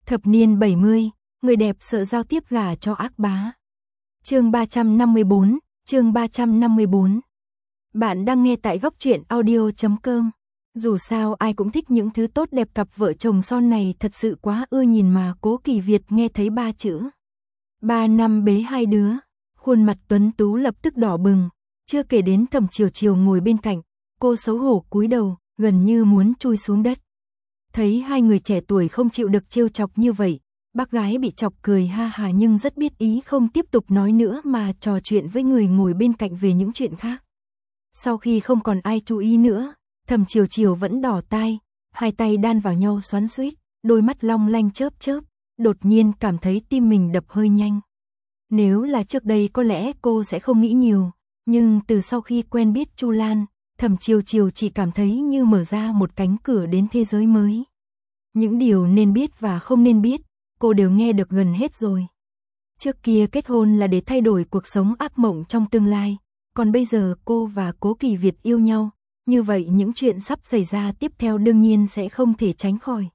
Thập niên 70, người đẹp sợ giao tiếp gả cho ác bá. Chương 354, chương 354. Bạn đang nghe tại góc truyện audio.com. Dù sao ai cũng thích những thứ tốt đẹp, cặp vợ chồng son này thật sự quá ưa nhìn mà. Cố Kỳ Việt nghe thấy 3 chữ 3 năm bế 2 đứa, khuôn mặt tuấn tú lập tức đỏ bừng, chưa kể đến Thẩm Chiều Chiều ngồi bên cạnh, cô xấu hổ cúi đầu, gần như muốn chui xuống đất. Thấy hai người trẻ tuổi không chịu được trêu chọc như vậy, bác gái bị chọc cười ha hà nhưng rất biết ý không tiếp tục nói nữa mà trò chuyện với người ngồi bên cạnh về những chuyện khác. Sau khi không còn ai chú ý nữa, Thẩm Chiều Chiều vẫn đỏ tai, hai tay đan vào nhau xoắn xuýt, đôi mắt long lanh chớp chớp, đột nhiên cảm thấy tim mình đập hơi nhanh. Nếu là trước đây có lẽ cô sẽ không nghĩ nhiều, nhưng từ sau khi quen biết Chu Lan, Thẩm Chiều Chiều chỉ cảm thấy như mở ra một cánh cửa đến thế giới mới. Những điều nên biết và không nên biết, cô đều nghe được gần hết rồi. Trước kia kết hôn là để thay đổi cuộc sống ác mộng trong tương lai, còn bây giờ cô và Cố Kỳ Việt yêu nhau, như vậy những chuyện sắp xảy ra tiếp theo đương nhiên sẽ không thể tránh khỏi.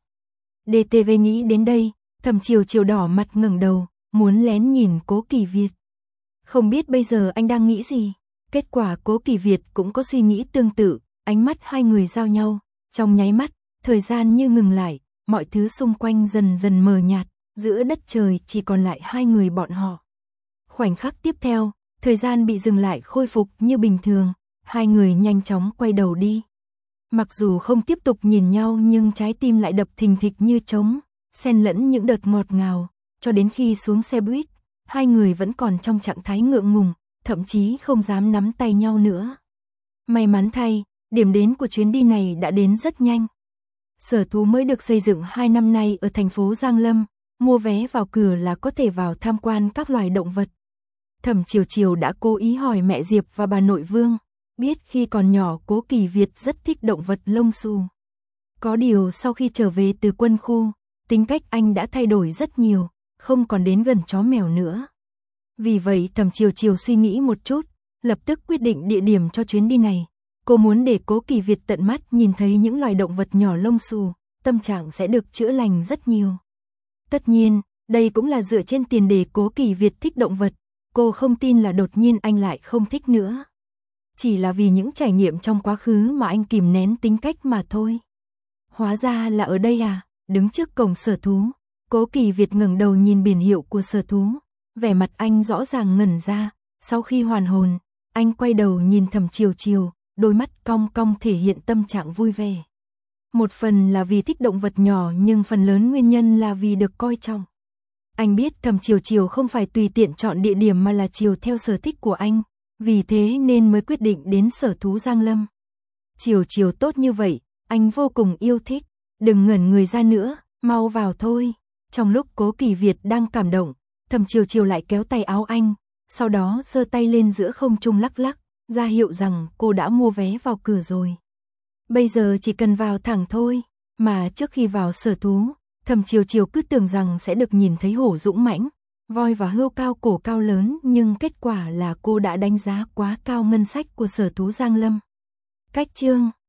DTV nghĩ đến đây, Thẩm Chiều Chiều đỏ mặt ngẩng đầu, muốn lén nhìn Cố Kỳ Việt. Không biết bây giờ anh đang nghĩ gì? Kết quả Cố Kỳ Việt cũng có suy nghĩ tương tự, ánh mắt hai người giao nhau, trong nháy mắt, thời gian như ngừng lại, mọi thứ xung quanh dần dần mờ nhạt, giữa đất trời chỉ còn lại hai người bọn họ. Khoảnh khắc tiếp theo, thời gian bị dừng lại khôi phục như bình thường, hai người nhanh chóng quay đầu đi. Mặc dù không tiếp tục nhìn nhau nhưng trái tim lại đập thình thịch như trống, xen lẫn những đợt ngọt ngào, cho đến khi xuống xe buýt, hai người vẫn còn trong trạng thái ngượng ngùng, thậm chí không dám nắm tay nhau nữa. May mắn thay, điểm đến của chuyến đi này đã đến rất nhanh. Sở thú mới được xây dựng 2 năm nay ở thành phố Giang Lâm, mua vé vào cửa là có thể vào tham quan các loài động vật. Thẩm Chiều Chiều đã cố ý hỏi mẹ Diệp và bà nội Vương, biết khi còn nhỏ Cố Kỳ Việt rất thích động vật lông xù. Có điều sau khi trở về từ quân khu, tính cách anh đã thay đổi rất nhiều, không còn đến gần chó mèo nữa. Vì vậy Thẩm Chiều Chiều suy nghĩ một chút, lập tức quyết định địa điểm cho chuyến đi này. Cô muốn để Cố Kỳ Việt tận mắt nhìn thấy những loài động vật nhỏ lông xù, tâm trạng sẽ được chữa lành rất nhiều. Tất nhiên, đây cũng là dựa trên tiền đề Cố Kỳ Việt thích động vật, cô không tin là đột nhiên anh lại không thích nữa. Chỉ là vì những trải nghiệm trong quá khứ mà anh kìm nén tính cách mà thôi. Hóa ra là ở đây à, đứng trước cổng sở thú, Cố Kỳ Việt ngẩng đầu nhìn biển hiệu của sở thú, vẻ mặt anh rõ ràng ngẩn ra, sau khi hoàn hồn, anh quay đầu nhìn Thẩm Chiều Chiều, đôi mắt cong cong thể hiện tâm trạng vui vẻ. Một phần là vì thích động vật nhỏ nhưng phần lớn nguyên nhân là vì được coi trọng. Anh biết Thẩm Chiều Chiều không phải tùy tiện chọn địa điểm mà là chiều theo sở thích của anh, vì thế nên mới quyết định đến sở thú Giang Lâm. Chiều Chiều tốt như vậy, anh vô cùng yêu thích, đừng ngẩn người ra nữa, mau vào thôi. Trong lúc Cố Kỳ Việt đang cảm động, Thẩm Chiều Chiều lại kéo tay áo anh, sau đó giơ tay lên giữa không trung lắc lắc, ra hiệu rằng cô đã mua vé vào cửa rồi. Bây giờ chỉ cần vào thẳng thôi, mà trước khi vào sở thú, Thẩm Chiều Chiều cứ tưởng rằng sẽ được nhìn thấy hổ dũng mãnh, voi và hươu cao cổ cao lớn, nhưng kết quả là cô đã đánh giá quá cao ngân sách của sở thú Giang Lâm. Cách chương